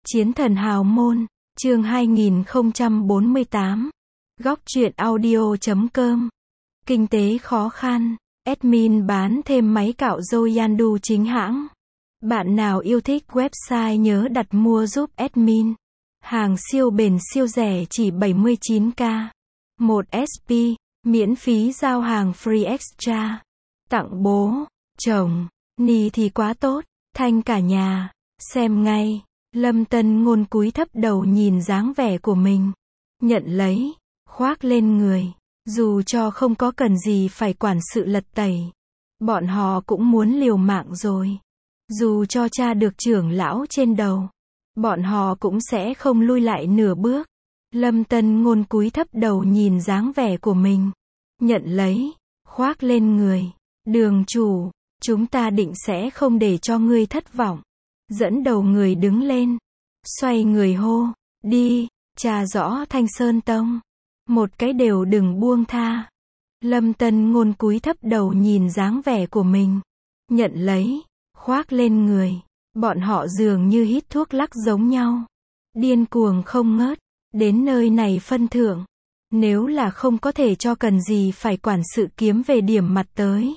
Chiến thần hào môn, chương 2048. Góc truyện audio.com. Kinh tế khó khăn, admin bán thêm máy cạo râu Yandu chính hãng. Bạn nào yêu thích website nhớ đặt mua giúp admin. Hàng siêu bền siêu rẻ chỉ 79k. 1 SP, miễn phí giao hàng free extra. Tặng bố, chồng, ni thì quá tốt, thanh cả nhà, xem ngay. Lâm Tân Ngôn cúi thấp đầu nhìn dáng vẻ của mình. Nhận lấy, khoác lên người. Dù cho không có cần gì phải quản sự lật tẩy. Bọn họ cũng muốn liều mạng rồi. Dù cho cha được trưởng lão trên đầu. Bọn họ cũng sẽ không lui lại nửa bước. Lâm Tân Ngôn cúi thấp đầu nhìn dáng vẻ của mình. Nhận lấy, khoác lên người. Đường chủ, chúng ta định sẽ không để cho ngươi thất vọng. Dẫn đầu người đứng lên. Xoay người hô. Đi, tra rõ Thanh Sơn Tông. Một cái đều đừng buông tha. Lâm Tân Ngôn cúi thấp đầu nhìn dáng vẻ của mình. Nhận lấy, khoác lên người. Bọn họ dường như hít thuốc lắc giống nhau. Điên cuồng không ngớt. Đến nơi này phân thưởng. Nếu là không có thể cho cần gì phải quản sự kiếm về điểm mặt tới.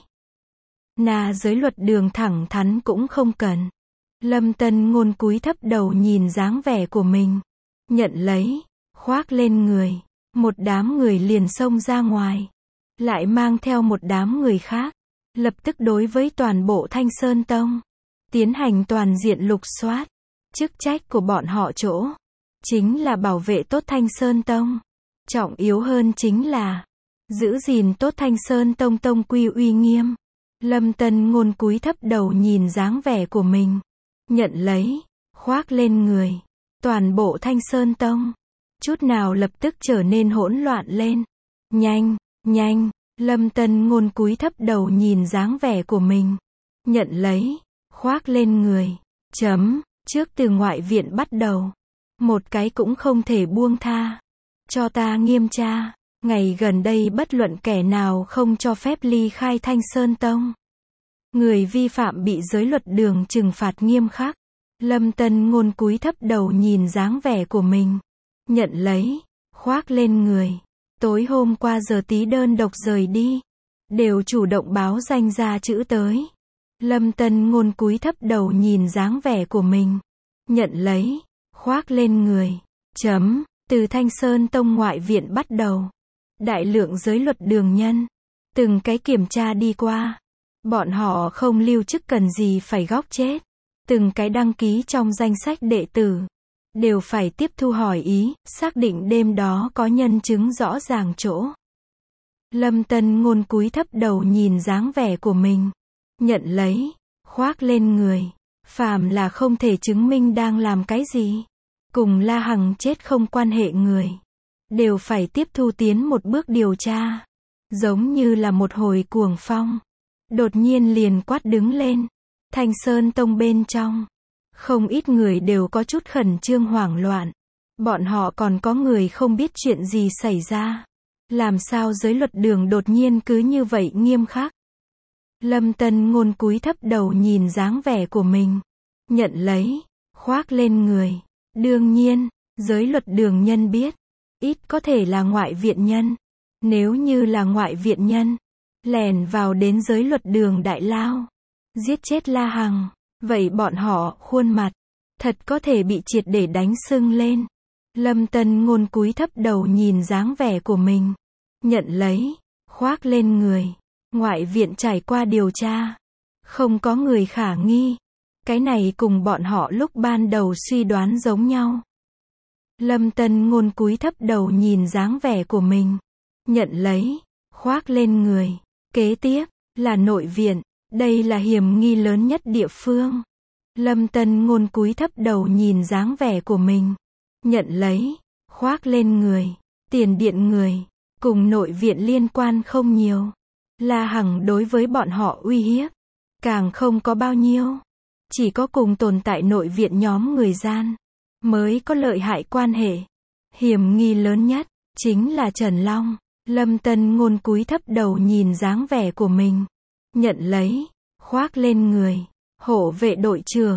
Giới luật đường thẳng thắn cũng không cần. Lâm Tân Ngôn cúi thấp đầu nhìn dáng vẻ của mình. Nhận lấy, khoác lên người. Một đám người liền xông ra ngoài. Lại mang theo một đám người khác. Lập tức đối với toàn bộ Thanh Sơn Tông. Tiến hành toàn diện lục soát. Chức trách của bọn họ chỗ. Chính là bảo vệ tốt Thanh Sơn Tông. Trọng yếu hơn chính là giữ gìn tốt Thanh Sơn Tông tông quy uy nghiêm. Lâm Tân Ngôn cúi thấp đầu nhìn dáng vẻ của mình. Nhận lấy, khoác lên người. Toàn bộ Thanh Sơn Tông. Chút nào lập tức trở nên hỗn loạn lên. Nhanh, nhanh. Lâm Tân Ngôn cúi thấp đầu nhìn dáng vẻ của mình. Nhận lấy, khoác lên người. Trước từ ngoại viện bắt đầu. Một cái cũng không thể buông tha. Cho ta nghiêm tra. Ngày gần đây bất luận kẻ nào không cho phép ly khai Thanh Sơn Tông. Người vi phạm bị giới luật đường trừng phạt nghiêm khắc. Lâm Tân Ngôn cúi thấp đầu nhìn dáng vẻ của mình. Nhận lấy, khoác lên người. Tối hôm qua giờ tí đơn độc rời đi. Đều chủ động báo danh ra chữ tới. Lâm Tân Ngôn cúi thấp đầu nhìn dáng vẻ của mình. Nhận lấy, khoác lên người. Từ Thanh Sơn Tông ngoại viện bắt đầu. Đại lượng giới luật đường nhân. Từng cái kiểm tra đi qua. Bọn họ không lưu chức cần gì phải góc chết. Từng cái đăng ký trong danh sách đệ tử. Đều phải tiếp thu hỏi ý, xác định đêm đó có nhân chứng rõ ràng chỗ. Lâm Tân Ngôn cúi thấp đầu nhìn dáng vẻ của mình. Nhận lấy, khoác lên người. Phàm là không thể chứng minh đang làm cái gì. Cùng La Hằng chết không quan hệ người. Đều phải tiếp thu tiến một bước điều tra. Giống như là một hồi cuồng phong. Đột nhiên liền quát đứng lên. Thanh Sơn Tông bên trong. Không ít người đều có chút khẩn trương hoảng loạn. Bọn họ còn có người không biết chuyện gì xảy ra. Làm sao giới luật đường đột nhiên cứ như vậy nghiêm khắc. Lâm Tân Ngôn cúi thấp đầu nhìn dáng vẻ của mình. Nhận lấy, khoác lên người. Đương nhiên, giới luật đường nhân biết. Ít có thể là ngoại viện nhân. Nếu như là ngoại viện nhân. Lèn vào đến giới luật đường đại lao. Giết chết La Hằng. Vậy bọn họ, khuôn mặt. Thật có thể bị triệt để đánh sưng lên. Lâm Tân Ngôn cúi thấp đầu nhìn dáng vẻ của mình. Nhận lấy, khoác lên người. Ngoại viện trải qua điều tra. Không có người khả nghi. Cái này cùng bọn họ lúc ban đầu suy đoán giống nhau. Lâm Tân Ngôn cúi thấp đầu nhìn dáng vẻ của mình. Nhận lấy, khoác lên người. Kế tiếp, là nội viện. Đây là hiểm nghi lớn nhất địa phương. Lâm Tân Ngôn cúi thấp đầu nhìn dáng vẻ của mình. Nhận lấy, khoác lên người. Tiền điện người. Cùng nội viện liên quan không nhiều. La Hằng đối với bọn họ uy hiếp. Càng không có bao nhiêu. Chỉ có cùng tồn tại nội viện nhóm người gian. Mới có lợi hại quan hệ. Hiểm nghi lớn nhất. Chính là Trần Long. Lâm Tân Ngôn cúi thấp đầu nhìn dáng vẻ của mình. Nhận lấy, khoác lên người. Hộ vệ đội trưởng.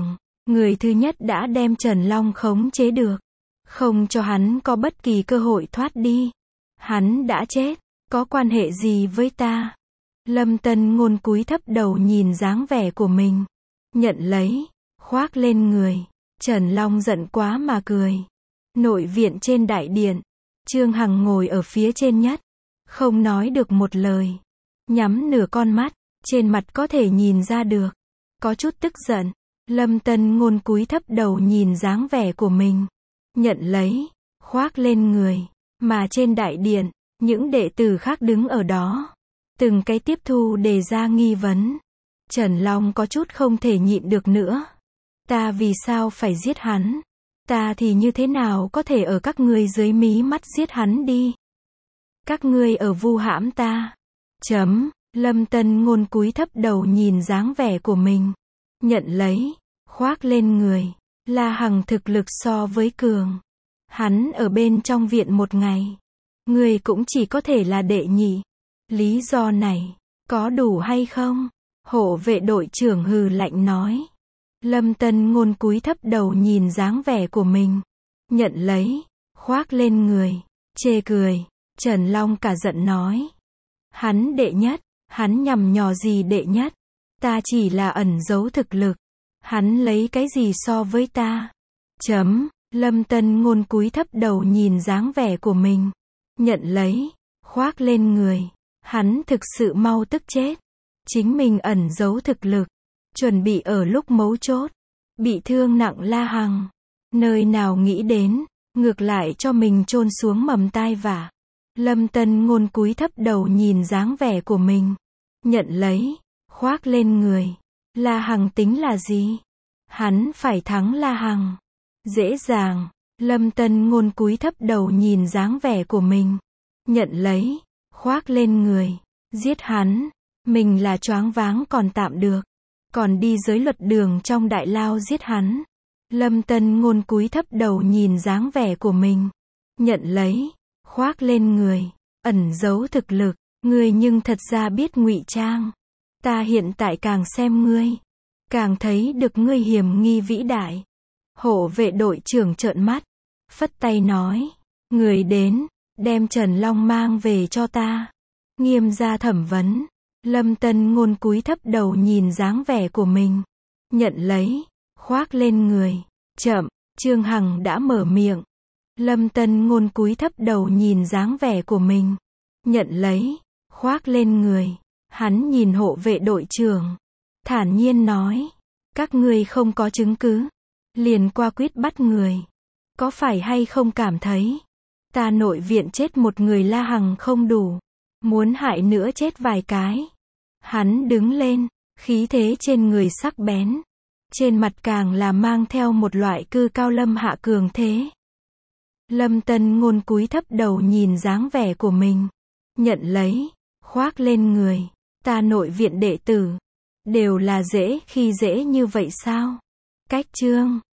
Người thứ nhất đã đem Trần Long khống chế được, không cho hắn có bất kỳ cơ hội thoát đi. Hắn đã chết, có quan hệ gì với ta? Lâm Tân Ngôn cúi thấp đầu nhìn dáng vẻ của mình, nhận lấy, khoác lên người. Trần Long giận quá mà cười. Nội viện trên đại điện, Trương Hằng ngồi ở phía trên nhất, không nói được một lời, nhắm nửa con mắt, trên mặt có thể nhìn ra được, có chút tức giận. Lâm Tân Ngôn cúi thấp đầu nhìn dáng vẻ của mình, nhận lấy, khoác lên người, mà trên đại điện, những đệ tử khác đứng ở đó, từng cái tiếp thu đề ra nghi vấn. Trần Long có chút không thể nhịn được nữa. Ta vì sao phải giết hắn? Ta thì như thế nào có thể ở các ngươi dưới mí mắt giết hắn đi? Các ngươi ở vu hãm ta. Lâm Tân Ngôn cúi thấp đầu nhìn dáng vẻ của mình, nhận lấy, khoác lên người. La Hằng thực lực so với cường, hắn ở bên trong viện một ngày, ngươi cũng chỉ có thể là đệ nhị. Lý do này, có đủ hay không? Hộ vệ đội trưởng hừ lạnh nói. Lâm Tân Ngôn cúi thấp đầu nhìn dáng vẻ của mình, nhận lấy, khoác lên người, chê cười. Trần Long cả giận nói. Hắn đệ nhất, hắn nhằm nhò gì đệ nhất? Ta chỉ là ẩn giấu thực lực. Hắn lấy cái gì so với ta? Lâm Tân Ngôn cúi thấp đầu nhìn dáng vẻ của mình, nhận lấy, khoác lên người. Hắn thực sự mau tức chết. Chính mình ẩn giấu thực lực, chuẩn bị ở lúc mấu chốt, bị thương nặng La Hằng. Nơi nào nghĩ đến, ngược lại cho mình chôn xuống mầm tai vạ. Lâm Tân Ngôn cúi thấp đầu nhìn dáng vẻ của mình, nhận lấy, khoác lên người. La Hằng tính là gì? Hắn phải thắng La Hằng. Dễ dàng. Lâm Tân Ngôn cúi thấp đầu nhìn dáng vẻ của mình, nhận lấy, khoác lên người. Giết hắn. Mình là choáng váng còn tạm được. Còn đi giới luật đường trong đại lao giết hắn. Lâm Tân Ngôn cúi thấp đầu nhìn dáng vẻ của mình, nhận lấy, khoác lên người. Ẩn giấu thực lực, ngươi nhưng thật ra biết ngụy trang. Ta hiện tại càng xem ngươi, càng thấy được ngươi hiểm nghi vĩ đại. Hộ vệ đội trưởng trợn mắt, phất tay nói. Người đến, đem Trần Long mang về cho ta. Nghiêm ra thẩm vấn. Lâm Tân Ngôn cúi thấp đầu nhìn dáng vẻ của mình, nhận lấy, khoác lên người. Trương Hằng đã mở miệng. Lâm Tân Ngôn cúi thấp đầu nhìn dáng vẻ của mình, nhận lấy, khoác lên người. Hắn nhìn hộ vệ đội trưởng, thản nhiên nói. Các ngươi không có chứng cứ, liền qua quyết bắt người. Có phải hay không cảm thấy, ta nội viện chết một người La Hằng không đủ, muốn hại nữa chết vài cái. Hắn đứng lên, khí thế trên người sắc bén, trên mặt càng là mang theo một loại cư cao lâm hạ cường thế. Lâm Tân Ngôn cúi thấp đầu nhìn dáng vẻ của mình, nhận lấy, khoác lên người. Ta nội viện đệ tử, đều là dễ khi dễ như vậy sao? Cách chương